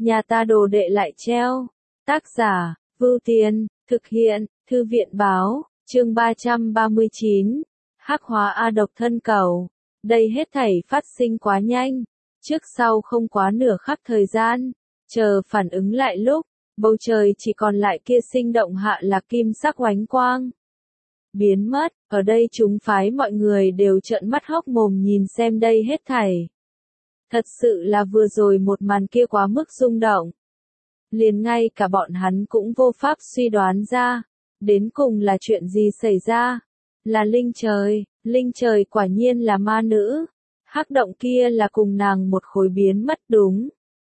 nhà ta đồ đệ lại treo. Tác giả, Vưu Tiên, thực hiện, Thư viện báo, chương 339, hắc hóa A độc thân cầu. Đây hết thảy phát sinh quá nhanh, trước sau không quá nửa khắc thời gian, chờ phản ứng lại lúc, bầu trời chỉ còn lại kia sinh động hạ lạc kim sắc oánh quang. Biến mất, ở đây chúng phái mọi người đều trợn mắt hốc mồm nhìn xem đây hết thảy. Thật sự là vừa rồi một màn kia quá mức rung động. Liền ngay cả bọn hắn cũng vô pháp suy đoán ra, đến cùng là chuyện gì xảy ra. Là linh trời quả nhiên là ma nữ. Hắc động kia là cùng nàng một khối biến mất đúng.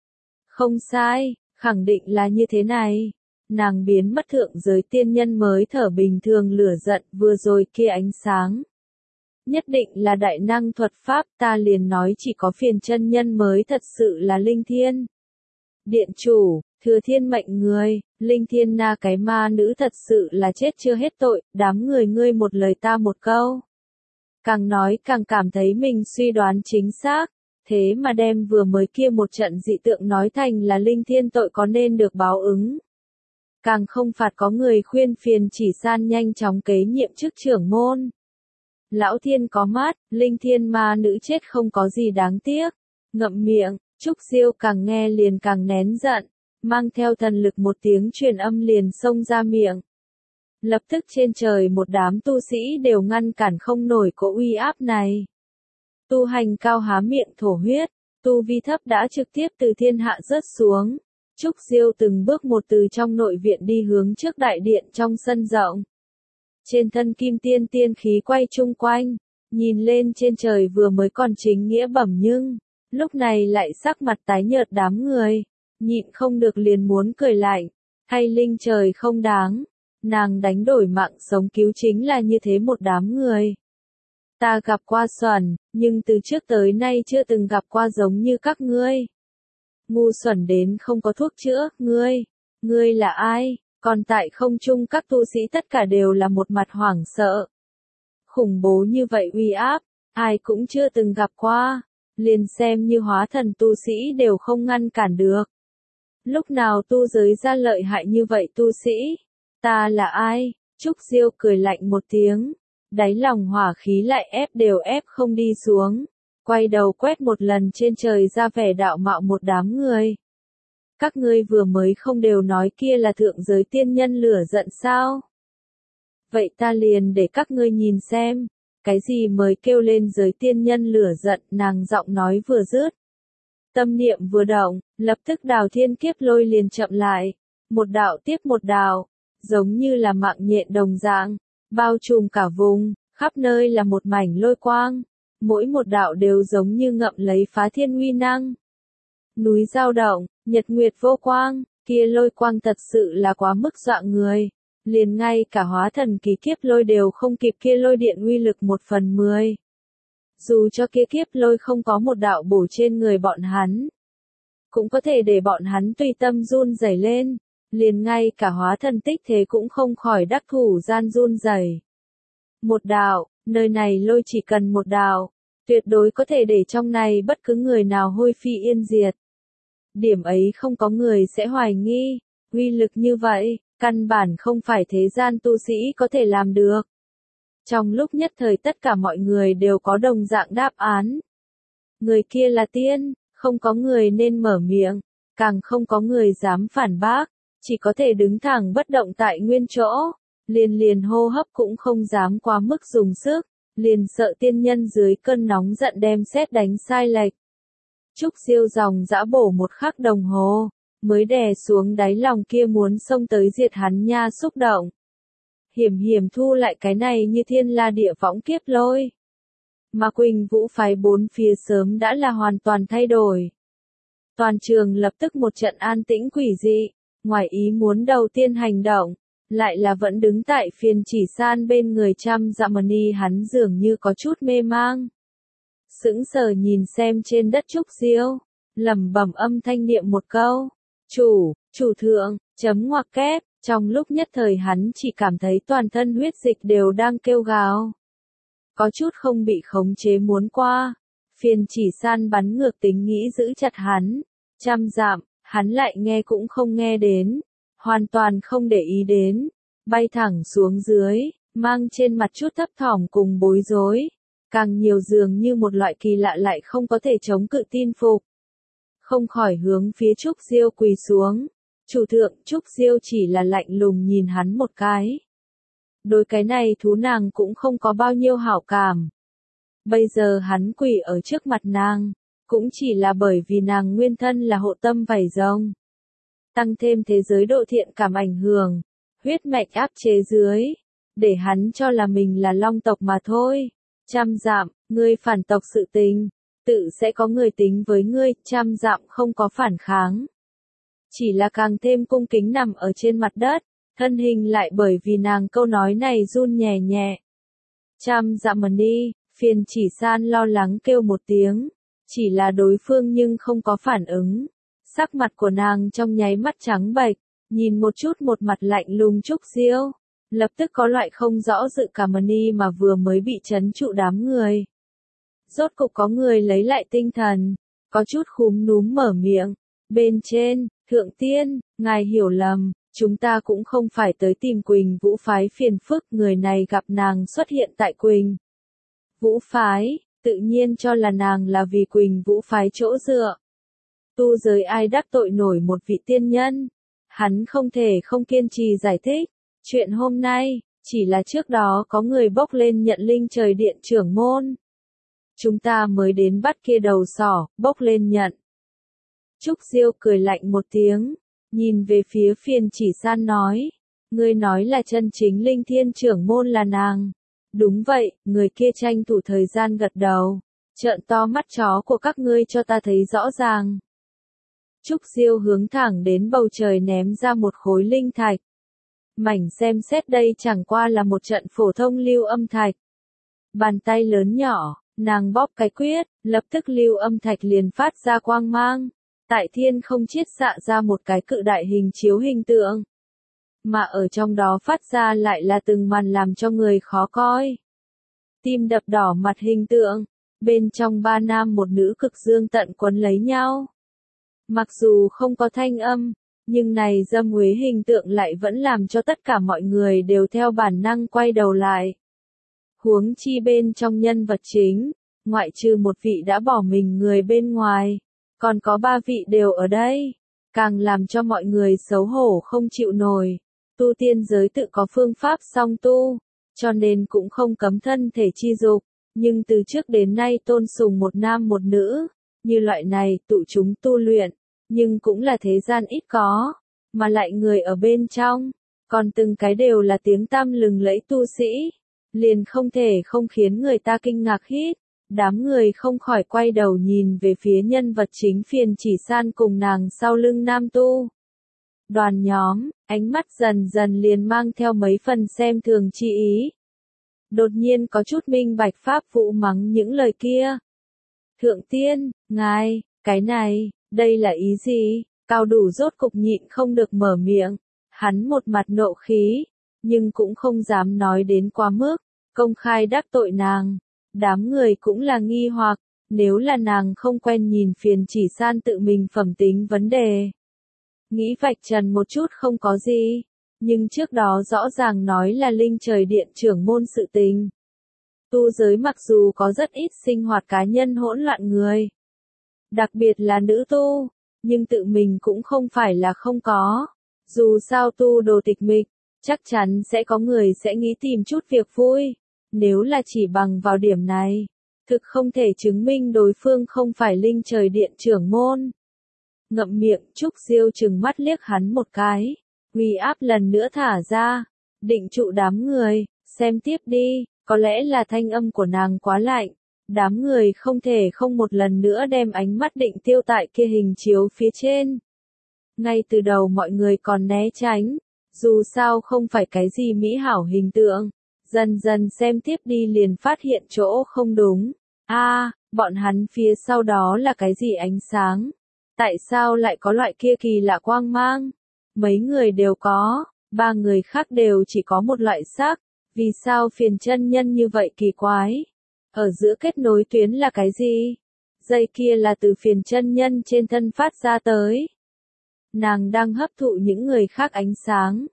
Không sai, khẳng định là như thế này. Nàng biến mất thượng giới tiên nhân mới thở bình thường lửa giận vừa rồi kia ánh sáng. Nhất định là đại năng thuật pháp, ta liền nói chỉ có phiền chân nhân mới thật sự là linh thiên. Điện chủ, thừa thiên mệnh người, linh thiên na cái ma nữ thật sự là chết chưa hết tội, đám người ngươi một lời ta một câu. Càng nói càng cảm thấy mình suy đoán chính xác, thế mà đem vừa mới kia một trận dị tượng nói thành là linh thiên tội có nên được báo ứng. Càng không phạt có người khuyên phiền chỉ san nhanh chóng kế nhiệm chức trưởng môn. Lão thiên có mắt, linh thiên ma nữ chết không có gì đáng tiếc. Ngậm miệng, Trúc Diêu càng nghe liền càng nén giận, mang theo thần lực một tiếng truyền âm liền xông ra miệng. Lập tức trên trời một đám tu sĩ đều ngăn cản không nổi cỗ uy áp này. Tu hành cao há miệng thổ huyết, tu vi thấp đã trực tiếp từ thiên hạ rớt xuống. Trúc Diêu từng bước một từ trong nội viện đi hướng trước đại điện trong sân rộng. Trên thân kim tiên tiên khí quay chung quanh, nhìn lên trên trời vừa mới còn chính nghĩa bẩm nhưng, lúc này lại sắc mặt tái nhợt đám người, nhịn không được liền muốn cười lạnh, hay linh trời không đáng, nàng đánh đổi mạng sống cứu chính là như thế một đám người. Ta gặp qua xuẩn, nhưng từ trước tới nay chưa từng gặp qua giống như các ngươi. Ngu xuẩn đến không có thuốc chữa, ngươi là ai? Còn tại không trung các tu sĩ tất cả đều là một mặt hoảng sợ. Khủng bố như vậy uy áp, ai cũng chưa từng gặp qua, liền xem như hóa thần tu sĩ đều không ngăn cản được. Lúc nào tu giới ra lợi hại như vậy tu sĩ? Ta là ai? Trúc Diêu cười lạnh một tiếng, đáy lòng hỏa khí lại ép không đi xuống, quay đầu quét một lần trên trời ra vẻ đạo mạo một đám người. Các ngươi vừa mới không đều nói kia là thượng giới tiên nhân lửa giận sao? Vậy ta liền để các ngươi nhìn xem, cái gì mới kêu lên giới tiên nhân lửa giận, nàng giọng nói vừa dứt. Tâm niệm vừa động, lập tức đào thiên kiếp lôi liền chậm lại, một đạo tiếp một đạo, giống như là mạng nhện đồng dạng, bao trùm cả vùng, khắp nơi là một mảnh lôi quang, mỗi một đạo đều giống như ngậm lấy phá thiên uy năng. Núi dao động, nhật nguyệt vô quang, kia lôi quang thật sự là quá mức dọa người. Liền ngay cả hóa thần kỳ kiếp lôi đều không kịp kia lôi điện uy lực 1/10. Dù cho kia kiếp lôi không có một đạo bổ trên người bọn hắn, cũng có thể để bọn hắn tùy tâm run rẩy lên. Liền ngay cả hóa thần tích thế cũng không khỏi đắc thủ gian run rẩy. Một đạo, nơi này lôi chỉ cần một đạo, tuyệt đối có thể để trong này bất cứ người nào hôi phi yên diệt. Điểm ấy không có người sẽ hoài nghi, uy lực như vậy, căn bản không phải thế gian tu sĩ có thể làm được. Trong lúc nhất thời tất cả mọi người đều có đồng dạng đáp án. Người kia là tiên, không có người nên mở miệng, càng không có người dám phản bác, chỉ có thể đứng thẳng bất động tại nguyên chỗ, liền hô hấp cũng không dám quá mức dùng sức, liền sợ tiên nhân dưới cơn nóng giận đem sét đánh sai lệch. Trúc Diêu dòng dã bổ một khắc đồng hồ, mới đè xuống đáy lòng kia muốn xông tới diệt hắn nha xúc động. Hiểm thu lại cái này như thiên la địa võng kiếp lôi. Mà Quỳnh Vũ phái bốn phía sớm đã là hoàn toàn thay đổi. Toàn trường lập tức một trận an tĩnh quỷ dị, ngoài ý muốn đầu tiên hành động, lại là vẫn đứng tại phiền chỉ san bên người trăm dặm ni hắn dường như có chút mê mang. Sững sờ nhìn xem trên đất Trúc Diêu, lẩm bẩm âm thanh niệm một câu, chủ thượng, chấm ngoặc kép, trong lúc nhất thời hắn chỉ cảm thấy toàn thân huyết dịch đều đang kêu gào. Có chút không bị khống chế muốn qua, phiền chỉ san bắn ngược tính nghĩ giữ chặt hắn, trăm dặm, hắn lại nghe cũng không nghe đến, hoàn toàn không để ý đến, bay thẳng xuống dưới, mang trên mặt chút thấp thỏm cùng bối rối, càng nhiều dường như một loại kỳ lạ lại không có thể chống cự tin phục. Không khỏi hướng phía Trúc Diêu quỳ xuống. Chủ thượng, Trúc Diêu chỉ là lạnh lùng nhìn hắn một cái. Đối cái này thú nàng cũng không có bao nhiêu hảo cảm. Bây giờ hắn quỳ ở trước mặt nàng, cũng chỉ là bởi vì nàng nguyên thân là hộ tâm vảy rồng. Tăng thêm thế giới độ thiện cảm ảnh hưởng, huyết mạch áp chế dưới, để hắn cho là mình là long tộc mà thôi. Trăm dặm, ngươi phản tộc sự tình, tự sẽ có người tính với ngươi, trăm dặm không có phản kháng. Chỉ là càng thêm cung kính nằm ở trên mặt đất, thân hình lại bởi vì nàng câu nói này run nhẹ nhẹ. Trăm dặm mà đi, Phiền Chỉ San lo lắng kêu một tiếng, chỉ là đối phương nhưng không có phản ứng. Sắc mặt của nàng trong nháy mắt trắng bệch, nhìn một chút một mặt lạnh lùng Trúc Diêu, lập tức có loại không rõ dự cảm ni mà vừa mới bị trấn trụ đám người. Rốt cục có người lấy lại tinh thần, có chút khúm núm mở miệng, bên trên, thượng tiên, ngài hiểu lầm, chúng ta cũng không phải tới tìm Quỳnh Vũ phái phiền phức, người này gặp nàng xuất hiện tại Quỳnh Vũ phái, tự nhiên cho là nàng là vì Quỳnh Vũ phái chỗ dựa. Tu giới ai đắc tội nổi một vị tiên nhân, hắn không thể không kiên trì giải thích, chuyện hôm nay, chỉ là trước đó có người bốc lên nhận linh trời điện trưởng môn. Chúng ta mới đến bắt kia đầu sỏ, bốc lên nhận. Trúc Diêu cười lạnh một tiếng, nhìn về phía Phiền Chỉ San nói, ngươi nói là chân chính linh thiên trưởng môn là nàng. Đúng vậy, người kia tranh thủ thời gian gật đầu, trợn to mắt chó của các ngươi cho ta thấy rõ ràng. Trúc Diêu hướng thẳng đến bầu trời ném ra một khối linh thạch. Mảnh xem xét đây chẳng qua là một trận phổ thông lưu âm thạch. Bàn tay lớn nhỏ, nàng bóp cái quyết, lập tức lưu âm thạch liền phát ra quang mang. Tại thiên không chiết xạ ra một cái cự đại hình chiếu hình tượng. Mà ở trong đó phát ra lại là từng màn làm cho người khó coi. Tim đập đỏ mặt hình tượng, bên trong ba nam một nữ cực dương tận quấn lấy nhau. Mặc dù không có thanh âm, nhưng này dâm uế hình tượng lại vẫn làm cho tất cả mọi người đều theo bản năng quay đầu lại. Huống chi bên trong nhân vật chính, ngoại trừ một vị đã bỏ mình người bên ngoài, còn có ba vị đều ở đây, càng làm cho mọi người xấu hổ không chịu nổi. Tu tiên giới tự có phương pháp song tu, cho nên cũng không cấm thân thể chi dục, nhưng từ trước đến nay tôn sùng một nam một nữ, như loại này tụ chúng tu luyện, nhưng cũng là thế gian ít có, mà lại người ở bên trong, còn từng cái đều là tiếng tăm lừng lẫy tu sĩ, liền không thể không khiến người ta kinh ngạc hít. Đám người không khỏi quay đầu nhìn về phía nhân vật chính Phiền Chỉ San cùng nàng sau lưng nam tu. Đoàn nhóm, ánh mắt dần dần liền mang theo mấy phần xem thường chi ý. Đột nhiên có chút minh bạch Pháp Vũ mắng những lời kia. Thượng tiên, ngài, cái này, đây là ý gì? Cao Đủ rốt cục nhịn không được mở miệng. Hắn một mặt nộ khí, nhưng cũng không dám nói đến quá mức, công khai đắc tội nàng. Đám người cũng là nghi hoặc, nếu là nàng không quen nhìn Phiền Chỉ San tự mình phẩm tính vấn đề. Nghĩ vạch trần một chút không có gì, nhưng trước đó rõ ràng nói là linh trời điện trưởng môn sự tình. Tu giới mặc dù có rất ít sinh hoạt cá nhân hỗn loạn người, đặc biệt là nữ tu, nhưng tự mình cũng không phải là không có. Dù sao tu đồ tịch mịch, chắc chắn sẽ có người sẽ nghĩ tìm chút việc vui. Nếu là chỉ bằng vào điểm này, thực không thể chứng minh đối phương không phải linh trời điện trưởng môn. Ngậm miệng, Trúc Diêu trừng mắt liếc hắn một cái, uy áp lần nữa thả ra, định trụ đám người, xem tiếp đi, có lẽ là thanh âm của nàng quá lạnh, đám người không thể không một lần nữa đem ánh mắt định tiêu tại kia hình chiếu phía trên. Ngay từ đầu mọi người còn né tránh, dù sao không phải cái gì mỹ hảo hình tượng. Dần dần xem tiếp đi liền phát hiện chỗ không đúng. Bọn hắn phía sau đó là cái gì ánh sáng? Tại sao lại có loại kia kỳ lạ quang mang? Mấy người đều có, ba người khác đều chỉ có một loại sắc. Vì sao Phiền chân nhân như vậy kỳ quái? Ở giữa kết nối tuyến là cái gì? Dây kia là từ Phiền chân nhân trên thân phát ra tới. nàng đang hấp thụ những người khác ánh sáng.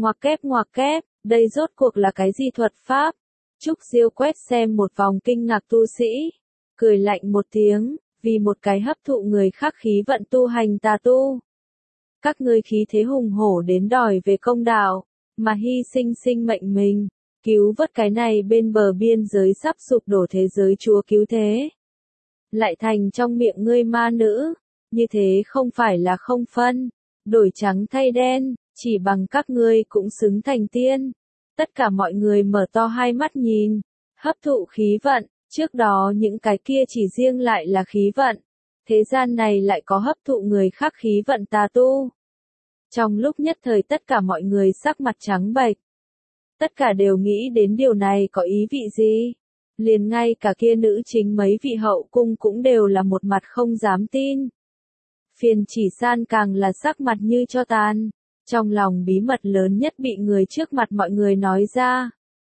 Ngoặc kép, đây rốt cuộc là cái gì thuật pháp? Trúc Diêu quét xem một vòng kinh ngạc tu sĩ, cười lạnh một tiếng, vì một cái hấp thụ người khác khí vận tu hành tà tu. Các ngươi khí thế hùng hổ đến đòi về công đạo, mà hy sinh sinh mệnh mình, cứu vớt cái này bên bờ biên giới sắp sụp đổ thế giới chúa cứu thế. Lại thành trong miệng ngươi ma nữ, như thế không phải là không phân, đổi trắng thay đen, chỉ bằng các ngươi cũng xứng thành tiên. Tất cả mọi người mở to hai mắt nhìn, hấp thụ khí vận, trước đó những cái kia chỉ riêng lại là khí vận. Thế gian này lại có hấp thụ người khác khí vận tà tu. Trong lúc nhất thời tất cả mọi người sắc mặt trắng bệch. Tất cả đều nghĩ đến điều này có ý vị gì. Liền ngay cả kia nữ chính mấy vị hậu cung cũng đều là một mặt không dám tin. Phiền Chỉ San càng là sắc mặt như cho tàn. Trong lòng bí mật lớn nhất bị người trước mặt mọi người nói ra.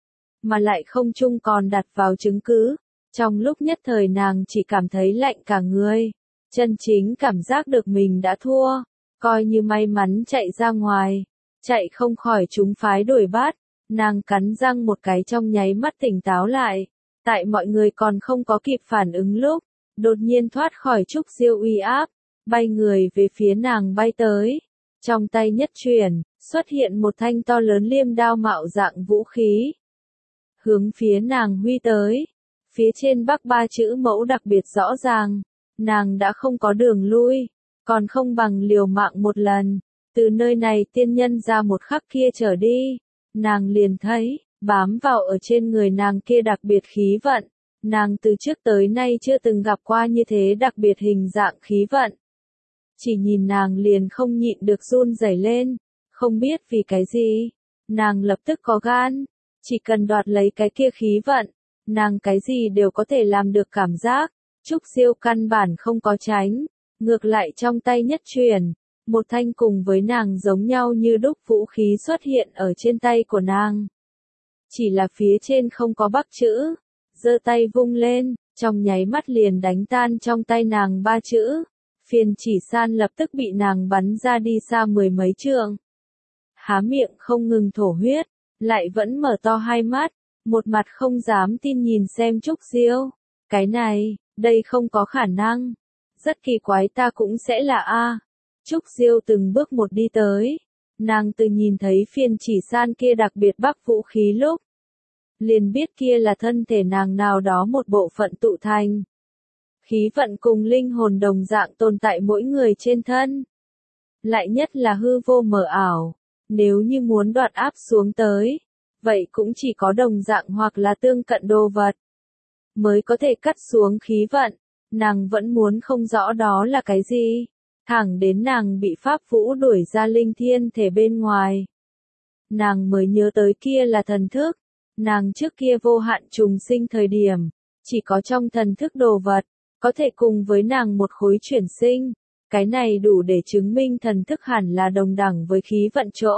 Mà lại không chung còn đặt vào chứng cứ. Trong lúc nhất thời nàng chỉ cảm thấy lạnh cả người. Chân chính cảm giác được mình đã thua. Coi như may mắn chạy ra ngoài. Chạy không khỏi chúng phái đuổi bắt. Nàng cắn răng một cái trong nháy mắt tỉnh táo lại. Tại mọi người còn không có kịp phản ứng lúc. Đột nhiên thoát khỏi Trúc Diêu uy áp. Bay người về phía nàng bay tới. Trong tay nhất chuyển, xuất hiện một thanh to lớn liêm đao mạo dạng vũ khí. Hướng phía nàng huy tới. Phía trên bắc ba chữ mẫu đặc biệt rõ ràng. Nàng đã không có đường lui. Còn không bằng liều mạng một lần. Từ nơi này tiên nhân ra một khắc kia trở đi. Nàng liền thấy, bám vào ở trên người nàng kia đặc biệt khí vận. Nàng từ trước tới nay chưa từng gặp qua như thế đặc biệt hình dạng khí vận. Chỉ nhìn nàng liền không nhịn được run rẩy lên, không biết vì cái gì. Nàng lập tức có gan, chỉ cần đoạt lấy cái kia khí vận, nàng cái gì đều có thể làm được cảm giác. Trúc Diêu căn bản không có tránh, ngược lại trong tay nhất truyền, một thanh cùng với nàng giống nhau như đúc vũ khí xuất hiện ở trên tay của nàng. Chỉ là phía trên không có bắc chữ, giơ tay vung lên, trong nháy mắt liền đánh tan trong tay nàng ba chữ. Phiền Chỉ San lập tức bị nàng bắn ra đi xa mười mấy trượng. Há miệng không ngừng thổ huyết, lại vẫn mở to hai mắt, một mặt không dám tin nhìn xem Trúc Diêu. Cái này, đây không có khả năng. Rất kỳ quái ta cũng sẽ là A. Trúc Diêu từng bước một đi tới. Nàng từ nhìn thấy Phiền Chỉ San kia đặc biệt bắc vũ khí lúc. Liền biết kia là thân thể nàng nào đó một bộ phận tụ thành. Khí vận cùng linh hồn đồng dạng tồn tại mỗi người trên thân. Lại nhất là hư vô mờ ảo. Nếu như muốn đoạt áp xuống tới, vậy cũng chỉ có đồng dạng hoặc là tương cận đồ vật. Mới có thể cắt xuống khí vận. Nàng vẫn muốn không rõ đó là cái gì. Thẳng đến nàng bị Pháp Vũ đuổi ra linh thiên thể bên ngoài. Nàng mới nhớ tới kia là thần thức. Nàng trước kia vô hạn trùng sinh thời điểm. Chỉ có trong thần thức đồ vật. Có thể cùng với nàng một khối chuyển sinh. Cái này đủ để chứng minh thần thức hẳn là đồng đẳng với khí vận chỗ.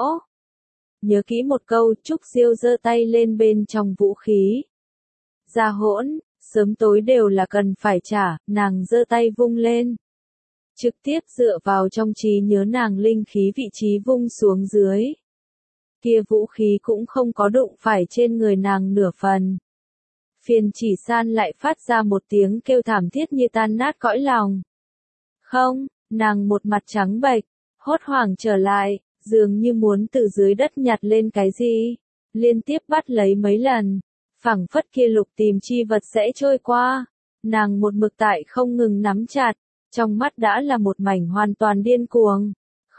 Nhớ kỹ một câu, Trúc Diêu giơ tay lên bên trong vũ khí. Ra hỗn, sớm tối đều là cần phải trả, nàng giơ tay vung lên. Trực tiếp dựa vào trong trí nhớ nàng linh khí vị trí vung xuống dưới. Kia vũ khí cũng không có đụng phải trên người nàng nửa phần. Phiền Chỉ San lại phát ra một tiếng kêu thảm thiết như tan nát cõi lòng. Không, nàng một mặt trắng bệch, hốt hoảng trở lại, dường như muốn từ dưới đất nhặt lên cái gì, liên tiếp bắt lấy mấy lần, phảng phất kia lục tìm chi vật sẽ trôi qua, nàng một mực tại không ngừng nắm chặt, trong mắt đã là một mảnh hoàn toàn điên cuồng.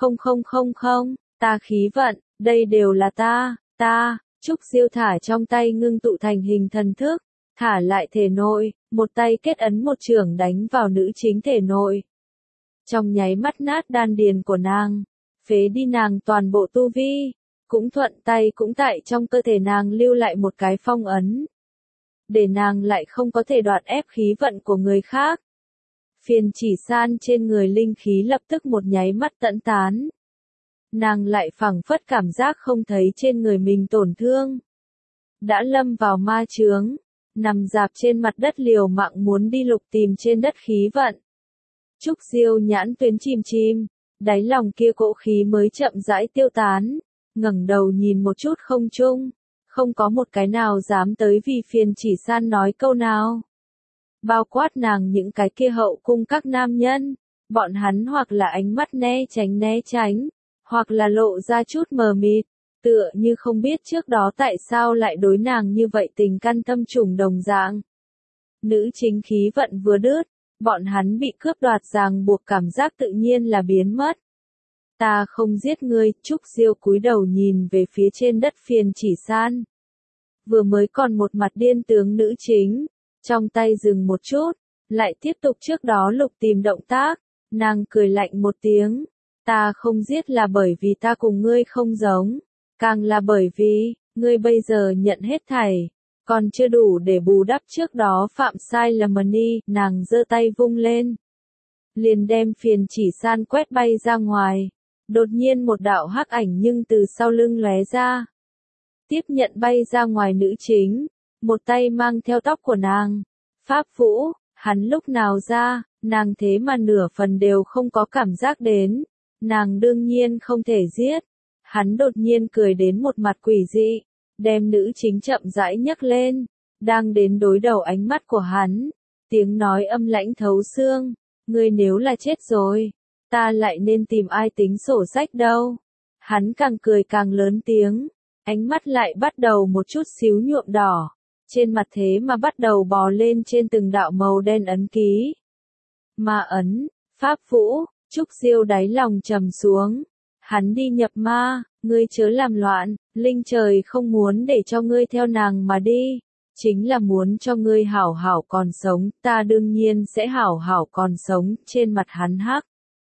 Không, ta khí vận, đây đều là ta, Trúc Diêu thả trong tay ngưng tụ thành hình thần thức, thả lại thể nội, một tay kết ấn một chưởng đánh vào nữ chính thể nội. Trong nháy mắt nát đan điền của nàng, phế đi nàng toàn bộ tu vi, cũng thuận tay cũng tại trong cơ thể nàng lưu lại một cái phong ấn. Để nàng lại không có thể đoạt ép khí vận của người khác. Phiền Chỉ San trên người linh khí lập tức một nháy mắt tận tán. Nàng lại phảng phất cảm giác không thấy trên người mình tổn thương. Đã lâm vào ma chướng, nằm dạp trên mặt đất liều mạng muốn đi lục tìm trên đất khí vận. Trúc Diêu nhãn tuyến chìm chìm, đáy lòng kia cỗ khí mới chậm rãi tiêu tán, ngẩng đầu nhìn một chút không trung, không có một cái nào dám tới vì phiền chỉ san nói câu nào. Bao quát nàng những cái kia hậu cung các nam nhân, bọn hắn hoặc là ánh mắt né tránh, hoặc là lộ ra chút mờ mịt, tựa như không biết trước đó tại sao lại đối nàng như vậy tình căn thâm trùng đồng dạng. Nữ chính khí vận vừa đứt, bọn hắn bị cướp đoạt ràng buộc cảm giác tự nhiên là biến mất. Ta không giết ngươi, Trúc Diêu cúi đầu nhìn về phía trên đất phiền chỉ san. Vừa mới còn một mặt điên tướng nữ chính, trong tay dừng một chút, lại tiếp tục trước đó lục tìm động tác, nàng cười lạnh một tiếng. Ta không giết là bởi vì ta cùng ngươi không giống, càng là bởi vì, ngươi bây giờ nhận hết thảy, còn chưa đủ để bù đắp trước đó phạm sai lầm đi, nàng giơ tay vung lên. Liền đem phiền chỉ san quét bay ra ngoài, đột nhiên một đạo hắc ảnh nhưng từ sau lưng lóe ra. Tiếp nhận bay ra ngoài nữ chính, một tay mang theo tóc của nàng. Pháp Vũ, hắn lúc nào ra, nàng thế mà nửa phần đều không có cảm giác đến. Nàng đương nhiên không thể giết. Hắn đột nhiên cười đến một mặt quỷ dị, đem nữ chính chậm rãi nhấc lên, đang đến đối đầu ánh mắt của hắn. Tiếng nói âm lãnh thấu xương, ngươi nếu là chết rồi, ta lại nên tìm ai tính sổ sách đâu. Hắn càng cười càng lớn tiếng, ánh mắt lại bắt đầu một chút xíu nhuộm đỏ, trên mặt thế mà bắt đầu bò lên trên từng đạo màu đen ấn ký. Ma ấn, Pháp Vũ, Trúc Diêu đáy lòng trầm xuống. Hắn đi nhập ma, ngươi chớ làm loạn, linh trời không muốn để cho ngươi theo nàng mà đi, chính là muốn cho ngươi hảo hảo còn sống, ta đương nhiên sẽ hảo hảo còn sống. Trên mặt hắn hắc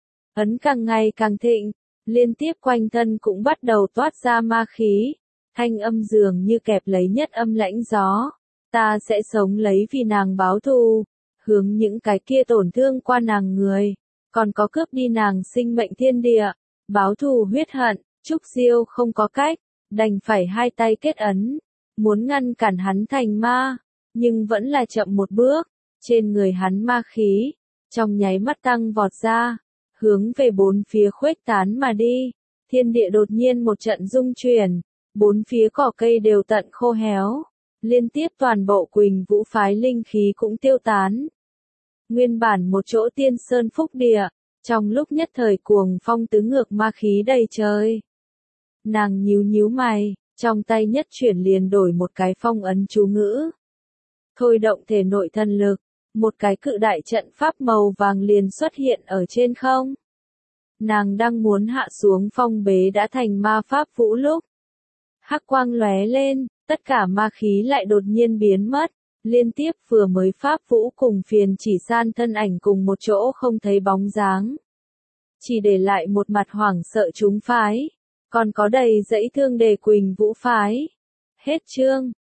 ấn càng ngày càng thịnh, liên tiếp quanh thân cũng bắt đầu toát ra ma khí, thanh âm dường như kẹp lấy nhất âm lãnh gió. Ta sẽ sống lấy vì nàng báo thù, hướng những cái kia tổn thương qua nàng người, còn có cướp đi nàng sinh mệnh thiên địa, báo thù huyết hận. Trúc Diêu không có cách, đành phải hai tay kết ấn, muốn ngăn cản hắn thành ma, nhưng vẫn là chậm một bước. Trên người hắn ma khí, trong nháy mắt tăng vọt ra, hướng về bốn phía khuếch tán mà đi. Thiên địa đột nhiên một trận rung chuyển, bốn phía cỏ cây đều tận khô héo, liên tiếp toàn bộ Quỳnh Vũ phái linh khí cũng tiêu tán. Nguyên bản một chỗ tiên sơn phúc địa, trong lúc nhất thời cuồng phong tứ ngược ma khí đầy trời. Nàng nhíu mày, trong tay nhất chuyển liền đổi một cái phong ấn chú ngữ. Thôi động thể nội thần lực, một cái cự đại trận pháp màu vàng liền xuất hiện ở trên không. Nàng đang muốn hạ xuống phong bế đã thành ma Pháp Vũ lúc. Hắc quang lóe lên, tất cả ma khí lại đột nhiên biến mất. Liên tiếp vừa mới Pháp Vũ cùng phiền chỉ san thân ảnh cùng một chỗ không thấy bóng dáng. Chỉ để lại một mặt hoảng sợ chúng phái. Còn có đầy dãy thương đề Quỳnh Vũ phái. Hết chương.